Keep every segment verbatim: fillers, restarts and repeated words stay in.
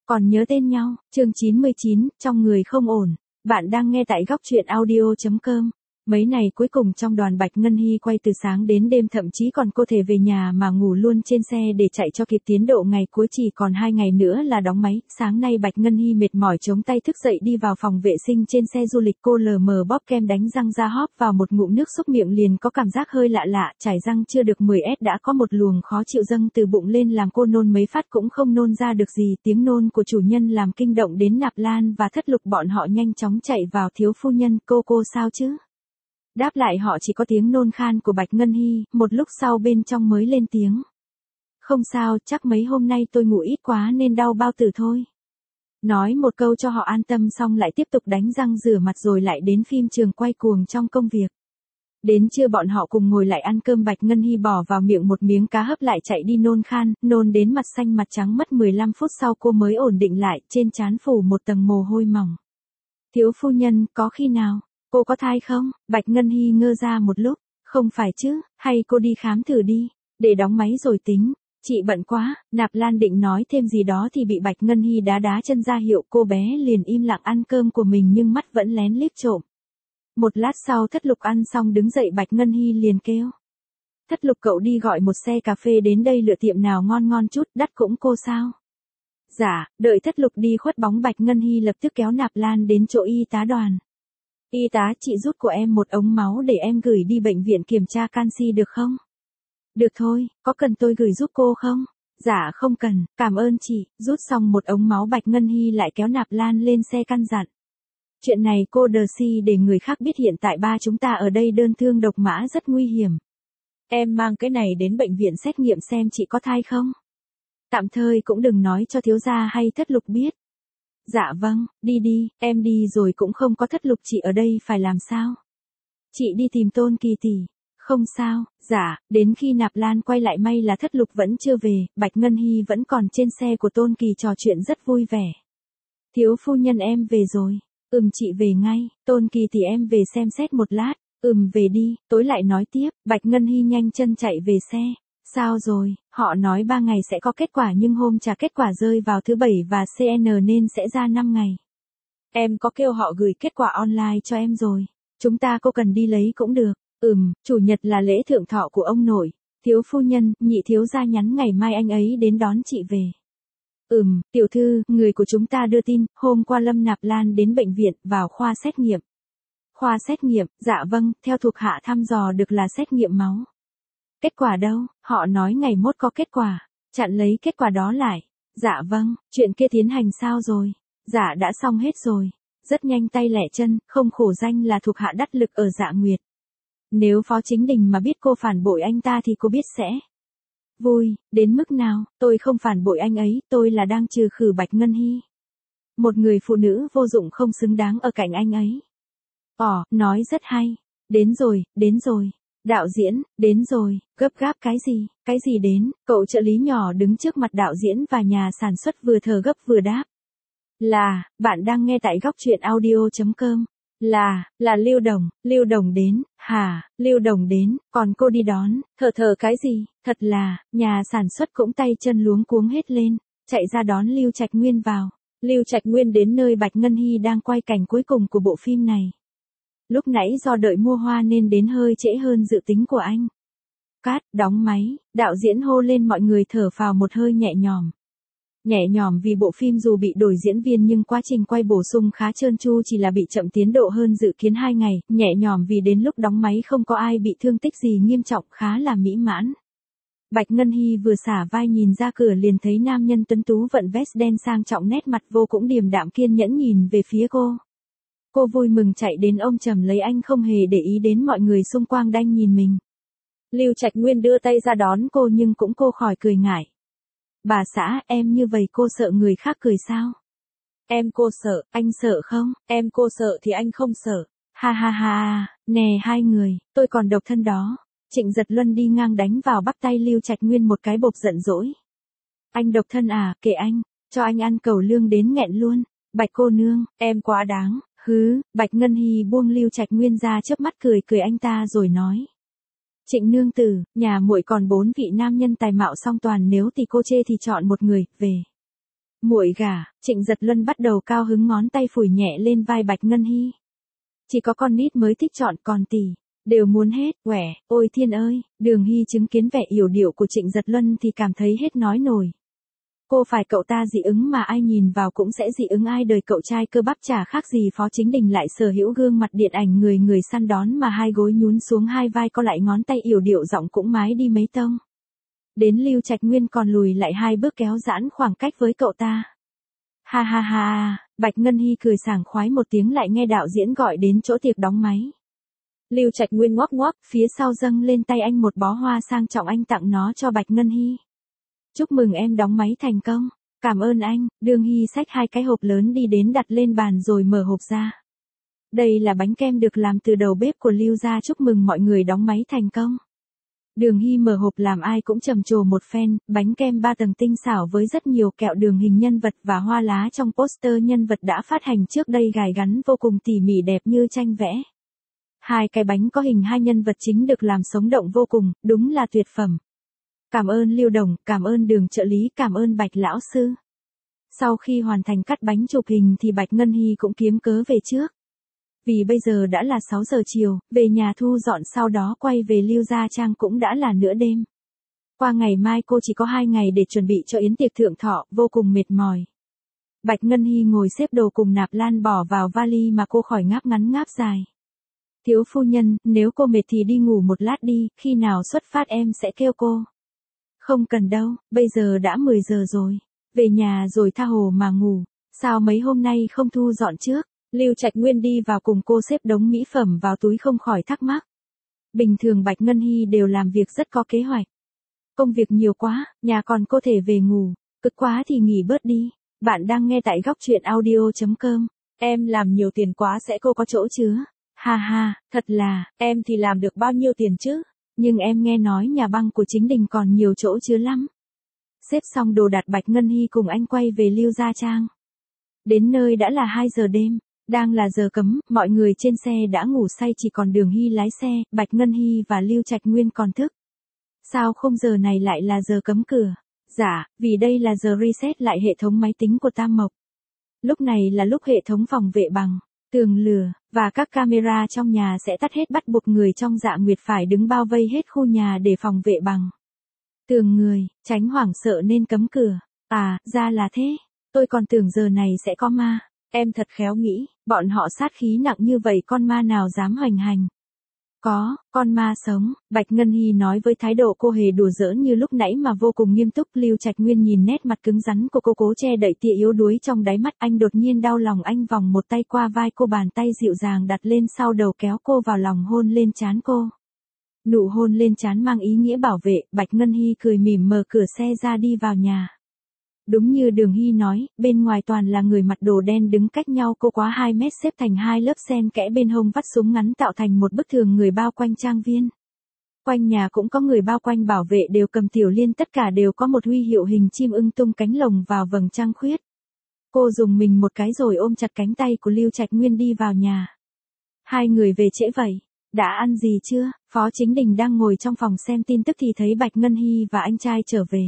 Còn nhớ tên nhau, chương chín mươi chín, trong người không ổn. Bạn đang nghe tại góc truyện audio chấm com. Mấy ngày cuối cùng trong đoàn Bạch Ngân Hy quay từ sáng đến đêm, thậm chí còn cô thể về nhà mà ngủ luôn trên xe để chạy cho kịp tiến độ ngày cuối, chỉ còn hai ngày nữa là đóng máy. Sáng nay Bạch Ngân Hy mệt mỏi chống tay thức dậy đi vào phòng vệ sinh trên xe du lịch, cô lờ mờ bóp kem đánh răng ra, hóp vào một ngụm nước xúc miệng liền có cảm giác hơi lạ lạ, chải răng chưa được mười phút đã có một luồng khó chịu dâng từ bụng lên làm cô nôn mấy phát cũng không nôn ra được gì. Tiếng nôn của chủ nhân làm kinh động đến Nạp Lan và Thất Lục, bọn họ nhanh chóng chạy vào. Thiếu phu nhân, cô cô sao chứ? Đáp lại họ chỉ có tiếng nôn khan của Bạch Ngân Hy, một lúc sau bên trong mới lên tiếng. Không sao, chắc mấy hôm nay tôi ngủ ít quá nên đau bao tử thôi. Nói một câu cho họ an tâm xong lại tiếp tục đánh răng rửa mặt rồi lại đến phim trường quay cuồng trong công việc. Đến trưa bọn họ cùng ngồi lại ăn cơm, Bạch Ngân Hy bỏ vào miệng một miếng cá hấp lại chạy đi nôn khan, nôn đến mặt xanh mặt trắng, mất mười lăm phút sau cô mới ổn định lại, trên trán phủ một tầng mồ hôi mỏng. Thiếu phu nhân, có khi nào cô có thai không? Bạch Ngân Hy ngơ ra một lúc, không phải chứ, hay cô đi khám thử đi, để đóng máy rồi tính. Chị bận quá, Nạp Lan định nói thêm gì đó thì bị Bạch Ngân Hy đá đá chân ra hiệu, cô bé liền im lặng ăn cơm của mình nhưng mắt vẫn lén liếc trộm. Một lát sau Thất Lục ăn xong đứng dậy, Bạch Ngân Hy liền kêu. Thất Lục, cậu đi gọi một xe cà phê đến đây, lựa tiệm nào ngon ngon chút, đắt cũng cô sao? Dạ, đợi Thất Lục đi khuất bóng, Bạch Ngân Hy lập tức kéo Nạp Lan đến chỗ y tá đoàn. Y tá, chị rút của em một ống máu để em gửi đi bệnh viện kiểm tra canxi được không? Được thôi, có cần tôi gửi giúp cô không? Dạ không cần, cảm ơn chị. Rút xong một ống máu, Bạch Ngân Hy lại kéo Nạp Lan lên xe căn dặn. Chuyện này cô đờ si để người khác biết, hiện tại ba chúng ta ở đây đơn thương độc mã rất nguy hiểm. Em mang cái này đến bệnh viện xét nghiệm xem chị có thai không? Tạm thời cũng đừng nói cho thiếu gia hay Thất Lục biết. Dạ vâng, đi đi, em đi rồi cũng không có Thất Lục chị ở đây phải làm sao? Chị đi tìm Tôn Kỳ tỷ. Không sao, dạ, đến khi Nạp Lan quay lại may là Thất Lục vẫn chưa về, Bạch Ngân Hy vẫn còn trên xe của Tôn Kỳ trò chuyện rất vui vẻ. Thiếu phu nhân em về rồi. Ừm, chị về ngay. Tôn Kỳ tỷ em về xem xét một lát. Ừm, về đi, tối lại nói tiếp. Bạch Ngân Hy nhanh chân chạy về xe. Sao rồi? Họ nói ba ngày sẽ có kết quả nhưng hôm trả kết quả rơi vào thứ bảy và xê en nên sẽ ra năm ngày. Em có kêu họ gửi kết quả online cho em rồi. Chúng ta cô cần đi lấy cũng được. Ừm, chủ nhật là lễ thượng thọ của ông nội. Thiếu phu nhân, nhị thiếu gia nhắn ngày mai anh ấy đến đón chị về. Ừm, tiểu thư, người của chúng ta đưa tin, hôm qua Lâm Nạp Lan đến bệnh viện, vào khoa xét nghiệm. Khoa xét nghiệm, dạ vâng, theo thuộc hạ thăm dò được là xét nghiệm máu. Kết quả đâu? Họ nói ngày mốt có kết quả. Chặn lấy kết quả đó lại. Dạ vâng, chuyện kia tiến hành sao rồi? Dạ đã xong hết rồi. Rất nhanh tay lẹ chân, không khổ danh là thuộc hạ đắc lực ở Dạ Nguyệt. Nếu Phó Chính Đình mà biết cô phản bội anh ta thì cô biết sẽ vui đến mức nào. Tôi không phản bội anh ấy, tôi là đang trừ khử Bạch Ngân Hy. Một người phụ nữ vô dụng không xứng đáng ở cạnh anh ấy. Ồ, nói rất hay. Đến rồi, đến rồi. Đạo diễn, đến rồi, gấp gáp cái gì, cái gì đến? Cậu trợ lý nhỏ đứng trước mặt đạo diễn và nhà sản xuất vừa thở gấp vừa đáp. Là, bạn đang nghe tại góc truyện audio chấm com. Là, là Lưu Đồng, Lưu Đồng đến, hả, Lưu Đồng đến, còn cô đi đón, thở thở cái gì, thật là, nhà sản xuất cũng tay chân luống cuống hết lên, chạy ra đón Lưu Trạch Nguyên vào. Lưu Trạch Nguyên đến nơi Bạch Ngân Hy đang quay cảnh cuối cùng của bộ phim này. Lúc nãy do đợi mua hoa nên đến hơi trễ hơn dự tính của anh. Cát, đóng máy, đạo diễn hô lên, mọi người thở phào một hơi nhẹ nhõm. Nhẹ nhõm vì bộ phim dù bị đổi diễn viên nhưng quá trình quay bổ sung khá trơn tru, chỉ là bị chậm tiến độ hơn dự kiến hai ngày, nhẹ nhõm vì đến lúc đóng máy không có ai bị thương tích gì nghiêm trọng, khá là mỹ mãn. Bạch Ngân Hy vừa xả vai nhìn ra cửa liền thấy nam nhân tuấn tú vận vest đen sang trọng, nét mặt vô cũng điềm đạm kiên nhẫn nhìn về phía cô. Cô vui mừng chạy đến ôm chầm lấy anh, không hề để ý đến mọi người xung quanh đang nhìn mình. Lưu Trạch Nguyên đưa tay ra đón cô nhưng cũng cô khỏi cười ngại. Bà xã, em như vậy cô sợ người khác cười sao? Em cô sợ, anh sợ không? Em cô sợ thì anh không sợ. Ha ha ha, nè hai người, tôi còn độc thân đó. Trịnh Giật Luân đi ngang đánh vào bắp tay Lưu Trạch Nguyên một cái, bộc giận dỗi. Anh độc thân à, kệ anh, cho anh ăn cẩu lương đến nghẹn luôn. Bạch cô nương, em quá đáng. Hứ, Bạch Ngân Hy buông Lưu Trạch Nguyên ra, chớp mắt cười cười anh ta rồi nói. Trịnh nương tử, nhà muội còn bốn vị nam nhân tài mạo song toàn, nếu thì cô chê thì chọn một người, về. Muội gả, Trịnh Giật Luân bắt đầu cao hứng ngón tay phủi nhẹ lên vai Bạch Ngân Hy. Chỉ có con nít mới thích chọn, còn tỷ đều muốn hết, quẻ, ôi thiên ơi, Đường Hy chứng kiến vẻ yểu điệu của Trịnh Giật Luân thì cảm thấy hết nói nổi. Cô phải cậu ta dị ứng mà ai nhìn vào cũng sẽ dị ứng, ai đời cậu trai cơ bắp chả khác gì Phó Chính Đình lại sở hữu gương mặt điện ảnh người người săn đón mà hai gối nhún xuống hai vai co lại ngón tay yểu điệu giọng cũng mái đi mấy tông. Đến Lưu Trạch Nguyên còn lùi lại hai bước kéo giãn khoảng cách với cậu ta. Ha ha ha, Bạch Ngân Hy cười sảng khoái một tiếng lại nghe đạo diễn gọi đến chỗ tiệc đóng máy. Lưu Trạch Nguyên ngoắc ngoắc, phía sau dâng lên tay anh một bó hoa sang trọng, anh tặng nó cho Bạch Ngân Hy. Chúc mừng em đóng máy thành công. Cảm ơn anh. Đường Hy xách hai cái hộp lớn đi đến đặt lên bàn rồi mở hộp ra. Đây là bánh kem được làm từ đầu bếp của Lưu gia, chúc mừng mọi người đóng máy thành công. Đường Hy mở hộp làm ai cũng trầm trồ một phen, bánh kem ba tầng tinh xảo với rất nhiều kẹo đường hình nhân vật và hoa lá trong poster nhân vật đã phát hành trước đây gài gắn vô cùng tỉ mỉ đẹp như tranh vẽ. Hai cái bánh có hình hai nhân vật chính được làm sống động vô cùng, đúng là tuyệt phẩm. Cảm ơn Lưu Đồng, cảm ơn Đường trợ lý, cảm ơn Bạch lão sư. Sau khi hoàn thành cắt bánh chụp hình thì Bạch Ngân Hy cũng kiếm cớ về trước. Vì bây giờ đã là sáu giờ chiều, về nhà thu dọn sau đó quay về Lưu Gia Trang cũng đã là nửa đêm. Qua ngày mai cô chỉ có hai ngày để chuẩn bị cho yến tiệc thượng thọ, vô cùng mệt mỏi. Bạch Ngân Hy ngồi xếp đồ cùng Nạp Lan bỏ vào vali mà cô khỏi ngáp ngắn ngáp dài. Thiếu phu nhân, nếu cô mệt thì đi ngủ một lát đi, khi nào xuất phát em sẽ kêu cô. Không cần đâu, bây giờ đã mười giờ rồi. Về nhà rồi tha hồ mà ngủ. Sao mấy hôm nay không thu dọn trước? Lưu Trạch Nguyên đi vào cùng cô xếp đống mỹ phẩm vào túi không khỏi thắc mắc. Bình thường Bạch Ngân Hy đều làm việc rất có kế hoạch. Công việc nhiều quá, nhà còn cô thể về ngủ. Cực quá thì nghỉ bớt đi. Bạn đang nghe tại góc truyện audio chấm com. Em làm nhiều tiền quá sẽ cô có chỗ chứa. Ha ha, thật là, em thì làm được bao nhiêu tiền chứ? Nhưng em nghe nói nhà băng của Chính Đình còn nhiều chỗ chứa lắm. Xếp xong đồ đặt Bạch Ngân Hy cùng anh quay về Lưu Gia Trang. Đến nơi đã là hai giờ đêm, đang là giờ cấm, mọi người trên xe đã ngủ say chỉ còn Đường Hy lái xe, Bạch Ngân Hy và Lưu Trạch Nguyên còn thức. Sao không giờ này lại là giờ cấm cửa? Dạ, vì đây là giờ reset lại hệ thống máy tính của Tam Mộc. Lúc này là lúc hệ thống phòng vệ bằng tường lửa, và các camera trong nhà sẽ tắt hết, bắt buộc người trong Dạ Nguyệt phải đứng bao vây hết khu nhà để phòng vệ bằng tường người, tránh hoảng sợ nên cấm cửa. À, ra là thế. Tôi còn tưởng giờ này sẽ có ma. Em thật khéo nghĩ, bọn họ sát khí nặng như vậy con ma nào dám hoành hành. Có, con ma sống, Bạch Ngân Hy nói với thái độ cô hề đùa giỡn như lúc nãy mà vô cùng nghiêm túc. Lưu Trạch Nguyên nhìn nét mặt cứng rắn của cô cố che đậy tia yếu đuối trong đáy mắt, anh đột nhiên đau lòng, anh vòng một tay qua vai cô, bàn tay dịu dàng đặt lên sau đầu kéo cô vào lòng hôn lên trán cô. Nụ hôn lên trán mang ý nghĩa bảo vệ, Bạch Ngân Hy cười mỉm mở cửa xe ra đi vào nhà. Đúng như Đường Hy nói, bên ngoài toàn là người mặc đồ đen đứng cách nhau cô quá hai mét xếp thành hai lớp xen kẽ, bên hông vắt súng ngắn tạo thành một bức tường người bao quanh trang viên. Quanh nhà cũng có người bao quanh bảo vệ đều cầm tiểu liên, tất cả đều có một huy hiệu hình chim ưng tung cánh lồng vào vầng trăng khuyết. Cô dùng mình một cái rồi ôm chặt cánh tay của Lưu Trạch Nguyên đi vào nhà. Hai người về trễ vậy, đã ăn gì chưa? Phó Chính Đình đang ngồi trong phòng xem tin tức thì thấy Bạch Ngân Hy và anh trai trở về.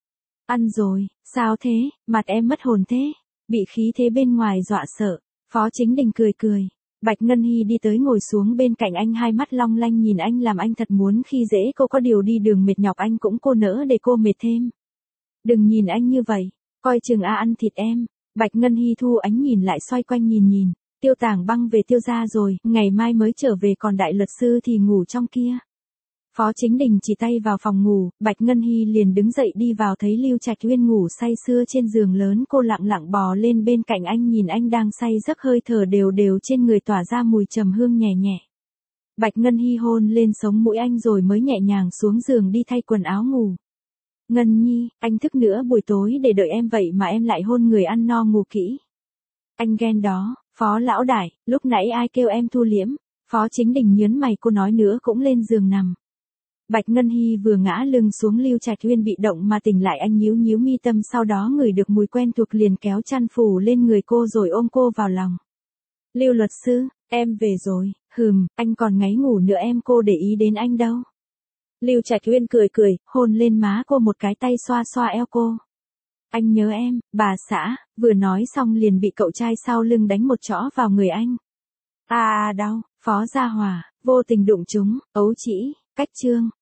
Ăn rồi, sao thế, mặt em mất hồn thế, bị khí thế bên ngoài dọa sợ. Phó Chính Đình cười cười. Bạch Ngân Hy đi tới ngồi xuống bên cạnh anh, hai mắt long lanh nhìn anh làm anh thật muốn khi dễ cô, có điều đi đường mệt nhọc anh cũng cô nỡ để cô mệt thêm. Đừng nhìn anh như vậy, coi chừng a ăn thịt em. Bạch Ngân Hy thu ánh nhìn lại xoay quanh nhìn nhìn. Tiêu Tàng Băng về Tiêu gia rồi, ngày mai mới trở về, còn đại luật sư thì ngủ trong kia. Phó Chính Đình chỉ tay vào phòng ngủ, Bạch Ngân Hy liền đứng dậy đi vào, thấy Lưu Trạch Nguyên ngủ say sưa trên giường lớn, cô lặng lặng bò lên bên cạnh anh, nhìn anh đang say giấc, hơi thở đều đều trên người tỏa ra mùi trầm hương nhẹ nhẹ. Bạch Ngân Hy hôn lên sống mũi anh rồi mới nhẹ nhàng xuống giường đi thay quần áo ngủ. Ngân Nhi, anh thức nữa buổi tối để đợi em vậy mà em lại hôn người, ăn no ngủ kỹ. Anh ghen đó, Phó lão đại, lúc nãy ai kêu em thu liễm? Phó Chính Đình nhớn mày, cô nói nữa cũng lên giường nằm. Bạch Ngân Hy vừa ngã lưng xuống, Lưu Trạch Nguyên bị động mà tỉnh lại, anh nhíu nhíu mi tâm, sau đó ngửi được mùi quen thuộc liền kéo chăn phủ lên người cô rồi ôm cô vào lòng. Lưu luật sư, em về rồi, hừm, anh còn ngáy ngủ nữa em, cô để ý đến anh đâu. Lưu Trạch Nguyên cười cười, hôn lên má cô một cái, tay xoa xoa eo cô. Anh nhớ em, bà xã, vừa nói xong liền bị cậu trai sau lưng đánh một chõ vào người anh. À đau, Phó Gia Hòa, vô tình đụng trúng, ấu trĩ, cách chương.